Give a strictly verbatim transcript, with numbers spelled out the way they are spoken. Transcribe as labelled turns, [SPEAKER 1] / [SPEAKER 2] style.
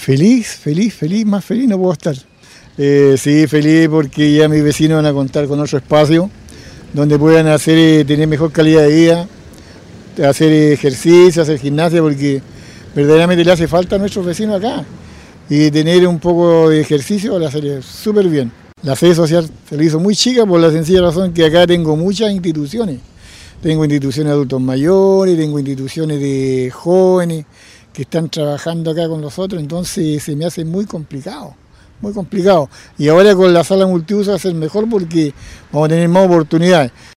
[SPEAKER 1] Feliz, feliz, feliz, más feliz no puedo estar. Eh, sí, feliz porque ya mis vecinos van a contar con otro espacio donde puedan hacer, eh, tener mejor calidad de vida, hacer ejercicio, hacer gimnasia, porque verdaderamente le hace falta a nuestros vecinos acá. Y tener un poco de ejercicio le hace súper bien. La sede social se le hizo muy chica por la sencilla razón que acá tengo muchas instituciones. Tengo instituciones de adultos mayores, tengo instituciones de jóvenes que están trabajando acá con nosotros, entonces se me hace muy complicado, muy complicado. Y ahora con la sala multiuso va a ser mejor porque vamos a tener más oportunidades.